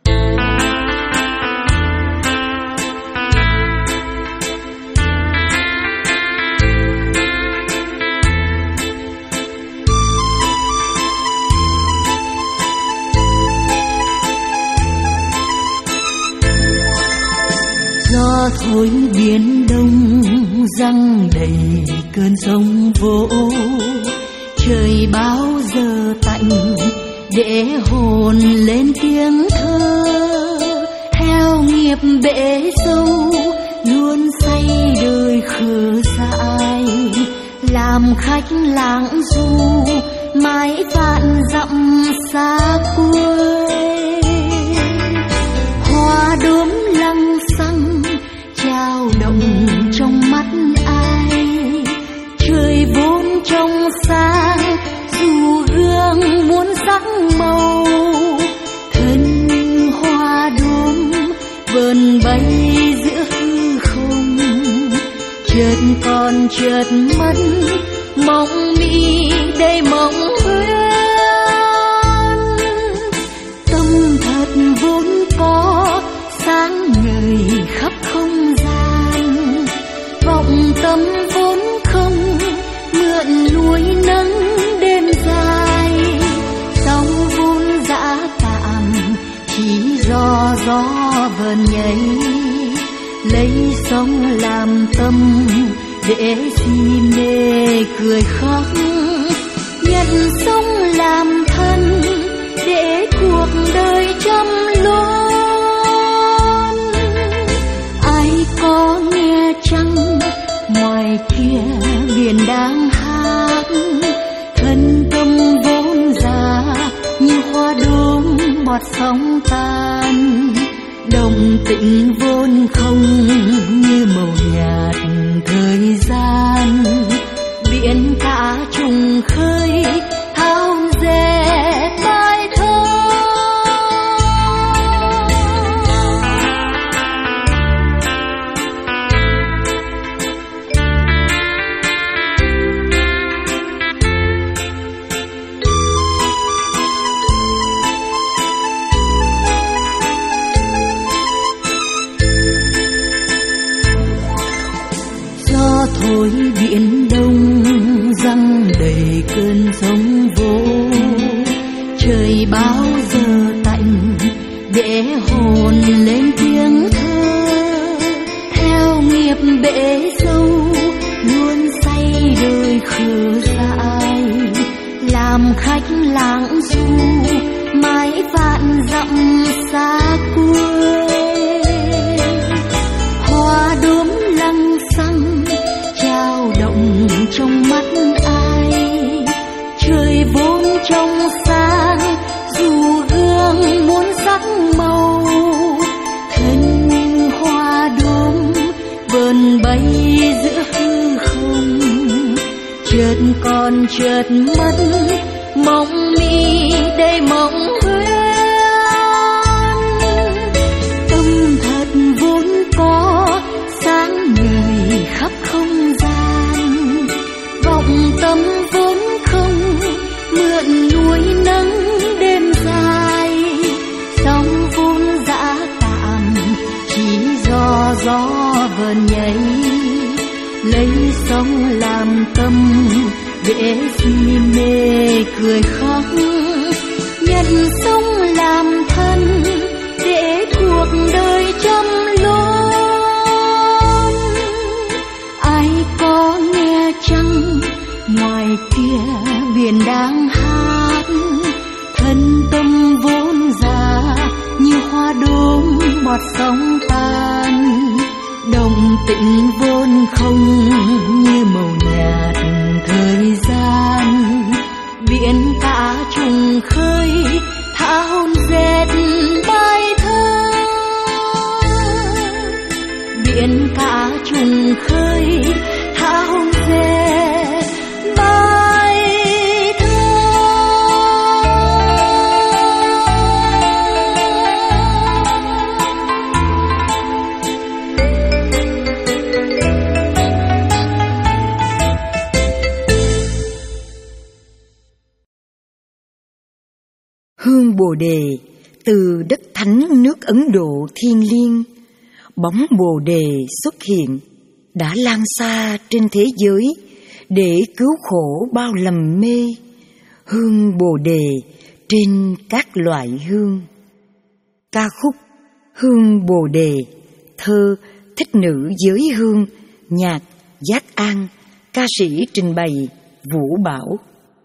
Gió thổi biển đông răng đầy cơn sóng vỗ, trời bao giờ tạnh để hồn lên tiếng thơ. Theo nghiệp bể sâu luôn say đời khờ dại, làm khách lãng du mãi vạn dặm xa quê. Hoa đốm lăng xăng trao động trong mắt ai, trời vốn trong sáng dù gương muốn sắc màu. Thân hoa đốm vờn bay giữa hư không, chợt còn chợt mất, mộng mị đầy mộng huyễn. Tâm thật vốn có sáng ngời khắp không gian, vọng tâm vốn không mượn núi nắng đêm dài. Sóng vốn dã tạm chỉ do gió vờn nhảy, lấy sóng làm tâm để si mê cười khóc. Nhận sóng làm thân để cuộc đời trăm lối. Ai có nghe chăng ngoài kia biển đang hát, thân tâm vốn già như hoa đốm bọt sóng tan. Đồng tĩnh vốn không như màu nhạt thời gian, biển cả trùng khơi thao dệt bài thơ. Thôi biển đông răng đầy cơn sóng vỗ, trời bao giờ tạnh để hồn lên tiếng thơ. Theo nghiệp bể sâu luôn say đời khờ dại, làm khách lãng du mãi vạn dặm xa quê. Hoa đốm lăng xăng trao động trong mắt ai, trời vốn trong sáng dù gương muôn sắc màu. Thân như hoa đốm vờn bay giữa hư không, chợt còn chợt mất, mộng mị đầy mộng huyễn. Tâm thật vốn có sáng ngời khắp không gian, vọng tâm vốn không mượn núi nắng đêm dài. Sóng vốn dã tạm chỉ do gió vờn nhảy, lấy sóng làm tâm để si mê cười khóc. Nhận sóng làm thân để cuộc đời trăm lối. Ai có nghe chăng ngoài kia biển đang hát, thân tâm vốn già như hoa đốm bọt sóng tan. Đồng tĩnh vốn không như màu nhạt thời gian, biển cả trùng khơi thao dệt bài thơ. Biển cả trùng khơi thao dệt bài thơ. Hương Bồ Đề từ đất thánh nước Ấn Độ thiêng liêng, bóng Bồ Đề xuất hiện đã lan xa trên thế giới để cứu khổ bao lầm mê. Hương Bồ Đề trên các loại hương. Ca khúc Hương Bồ Đề, thơ Thích Nữ Giới Hương, nhạc Giác An, ca sĩ trình bày Vũ Bảo.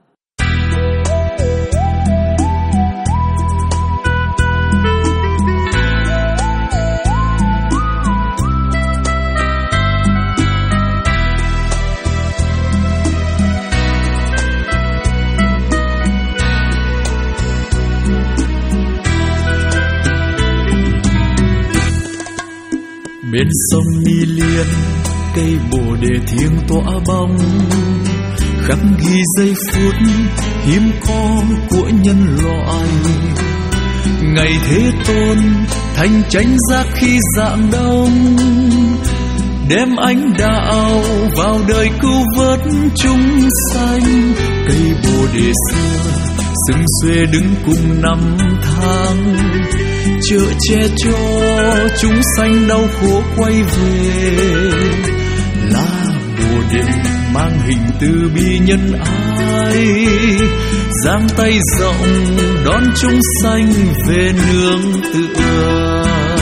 Bên sông Ni Liên, cây bồ đề thiêng tỏa bóng, khắc ghi giây phút hiếm có của nhân loại. Ngày Thế Tôn thành chánh giác khi rạng đông, đem ánh đạo vào đời cứu vớt chúng sanh. Cây bồ đề xưa sừng xuê đứng cùng năm tháng, chở che cho chúng sanh đau khổ quay về. Lá bồ đề mang hình từ bi nhân ái, giang tay rộng đón chúng sanh về nương tựa.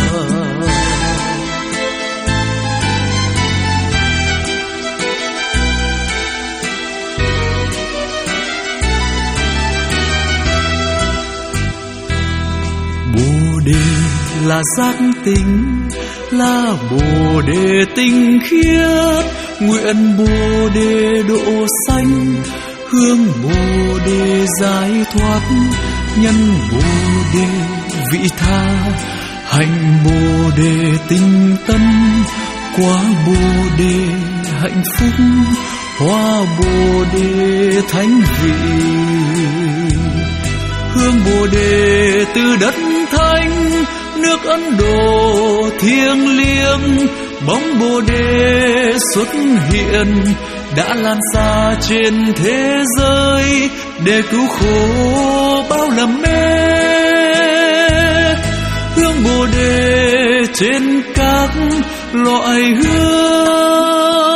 Bồ đề là giác tình, là bồ đề tinh khiết, nguyện bồ đề độ sanh, hương bồ đề giải thoát, nhân bồ đề vị tha, hành bồ đề tinh tấn, quả bồ đề hạnh phúc, hoa bồ đề thánh vị. Hương bồ đề từ đất thánh, nước Ấn Độ thiêng liêng, bóng bồ đề xuất hiện đã lan xa trên thế giới để cứu khổ bao lầm mê. Hương bồ đề trên các loại hương,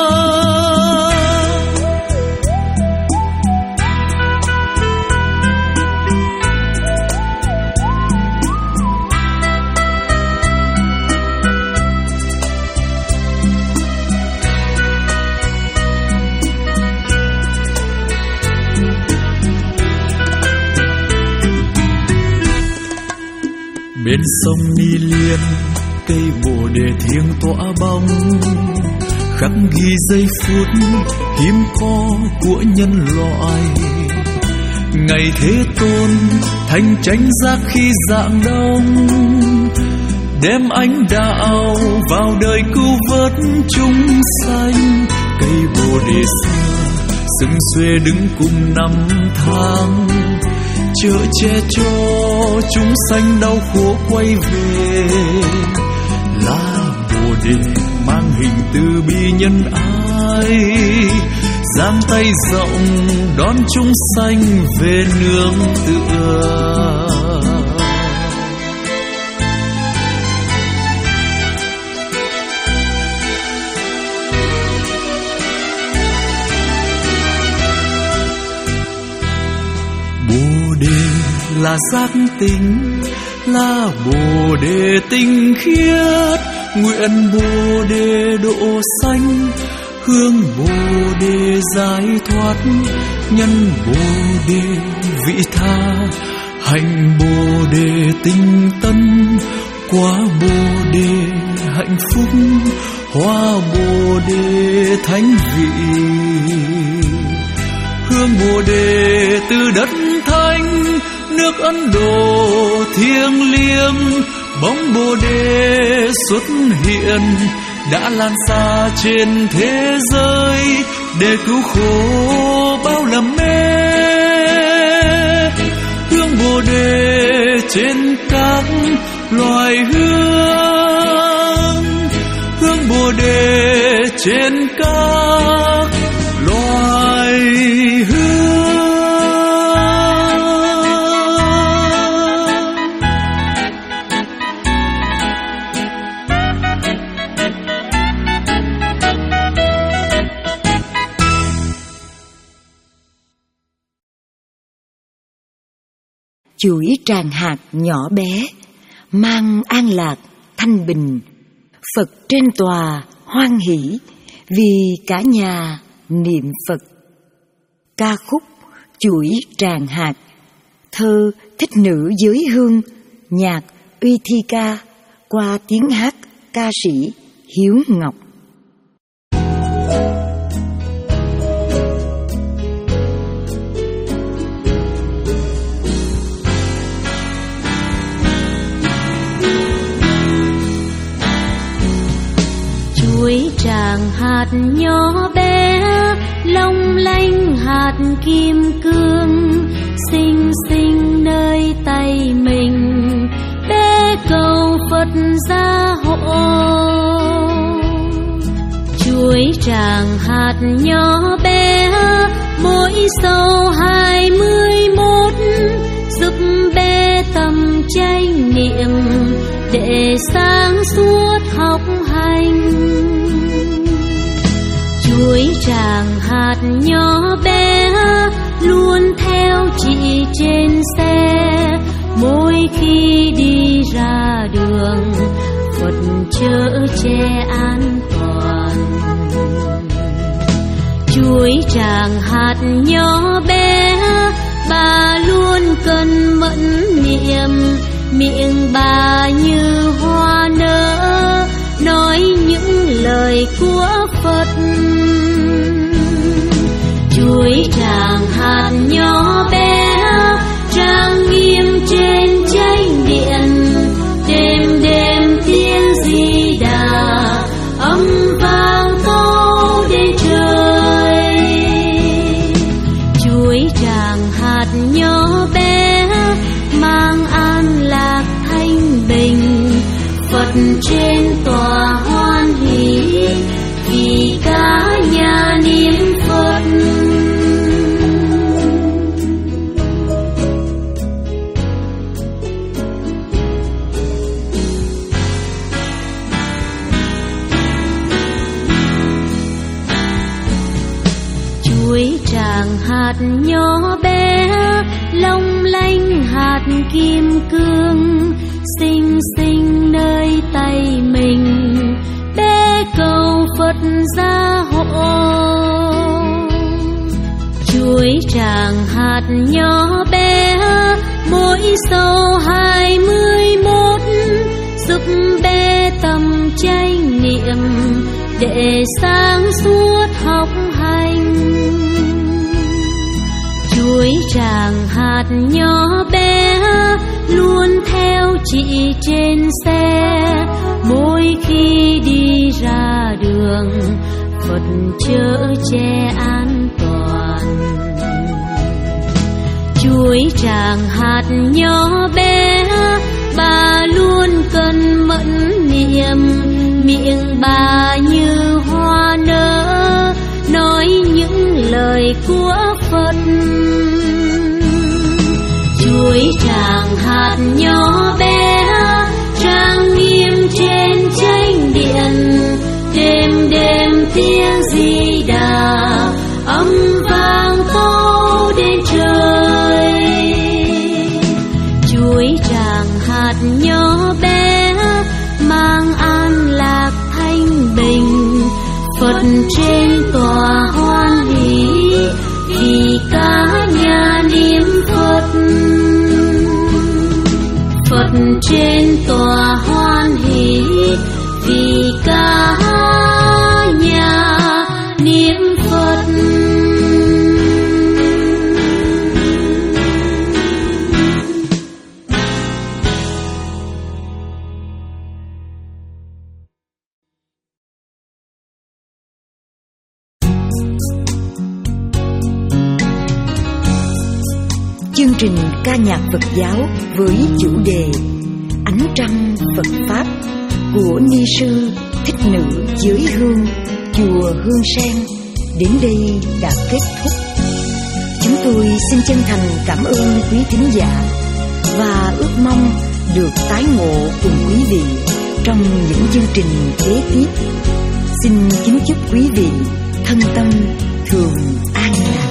bên sông Ni Liên cây bồ đề thiêng tỏa bóng, khắc ghi giây phút hiếm có của nhân loại. Ngày Thế Tôn thành chánh giác khi rạng đông, đem ánh đạo vào đời cứu vớt chúng sanh. Cây bồ đề xưa sừng xuê đứng cùng năm tháng, chở che cho chúng sanh đau khổ quay về. Lá bồ đề mang hình từ bi nhân ái, giang tay rộng đón chúng sanh về nương tựa. Bồ đề là giác tình, là bồ đề tinh khiết, nguyện bồ đề độ sanh, hương bồ đề giải thoát, nhân bồ đề vị tha, hành bồ đề tinh tấn, quả bồ đề hạnh phúc, hoa bồ đề thánh vị. Hương bồ đề từ đất thánh, nước Ấn Độ thiêng liêng, bóng bồ đề xuất hiện đã lan xa trên thế giới để cứu khổ bao lầm mê. Hương bồ đề trên các loài hương, hương bồ đề trên các loài hương. Chuỗi tràng hạt nhỏ bé mang an lạc thanh bình, Phật trên tòa hoan hỷ vì cả nhà niệm Phật. Ca khúc Chuỗi tràng hạt, thơ Thích Nữ Giới Hương, nhạc Uy Thi Ca, qua tiếng hát ca sĩ Hiếu Ngọc. Chuỗi tràng hạt nhỏ bé, long lanh hạt kim cương, xinh xinh nơi tay mình để cầu Phật gia hộ. chuối tràng hạt nhỏ bé mỗi sâu hai mươi mốt, giúp bé tâm chánh niệm để sáng suốt học hành. Chuối tràng hạt nhỏ bé luôn theo chị trên xe, mỗi khi đi ra đường Phật chở che an toàn. Chuối tràng hạt nhỏ bé bà luôn cần mẫn niệm, miệng bà như hoa nở nói những lời của Phật. Chuối tràng hạt nhỏ bé trang nghiêm trên chánh điện, đêm đêm tiếng Di Đà âm vang câu đến trời. Chuối tràng hạt nhỏ bé mang an lạc thanh bình, Phật trên tòa hoan hỷ vì cả nhà niệm Phật. Chuối tràng hạt nhỏ bé long lanh hạt kim cương, xinh xinh nơi tay mình bé cầu Phật gia hộ. Chuối tràng hạt nhỏ bé mỗi sâu hai mươi mốt, giúp bé tâm chánh niệm để sáng suốt học hành. Chuối tràng hạt nhỏ bé luôn theo chị trên xe, mỗi khi đi ra đường Phật chở che an toàn. Chuối tràng hạt nhỏ bé bà luôn cần mẫn niệm, miệng bà như hoa nở nói những lời của Phật. Chuối tràng hạt nhỏ bé trang nghiêm trên chánh điện, đêm đêm tiếng Di Đà âm vang câu đến trời. Chuối tràng hạt nhỏ bé mang an lạc thanh bình, Phật trên tòa hoan hỷ vì cả nhà niệm Phật. Phật trên tòa hoan hỷ vì cả nhà niệm Phật. Chương trình ca nhạc Phật giáo với chủ đề Ánh trăng Phật Pháp của Ni sư Thích Nữ Giới Hương, chùa Hương Sen đến đây đã kết thúc. Chúng tôi xin chân thành cảm ơn quý thính giả và ước mong được tái ngộ cùng quý vị trong những chương trình kế tiếp. Xin kính chúc quý vị thân tâm thường an lạc.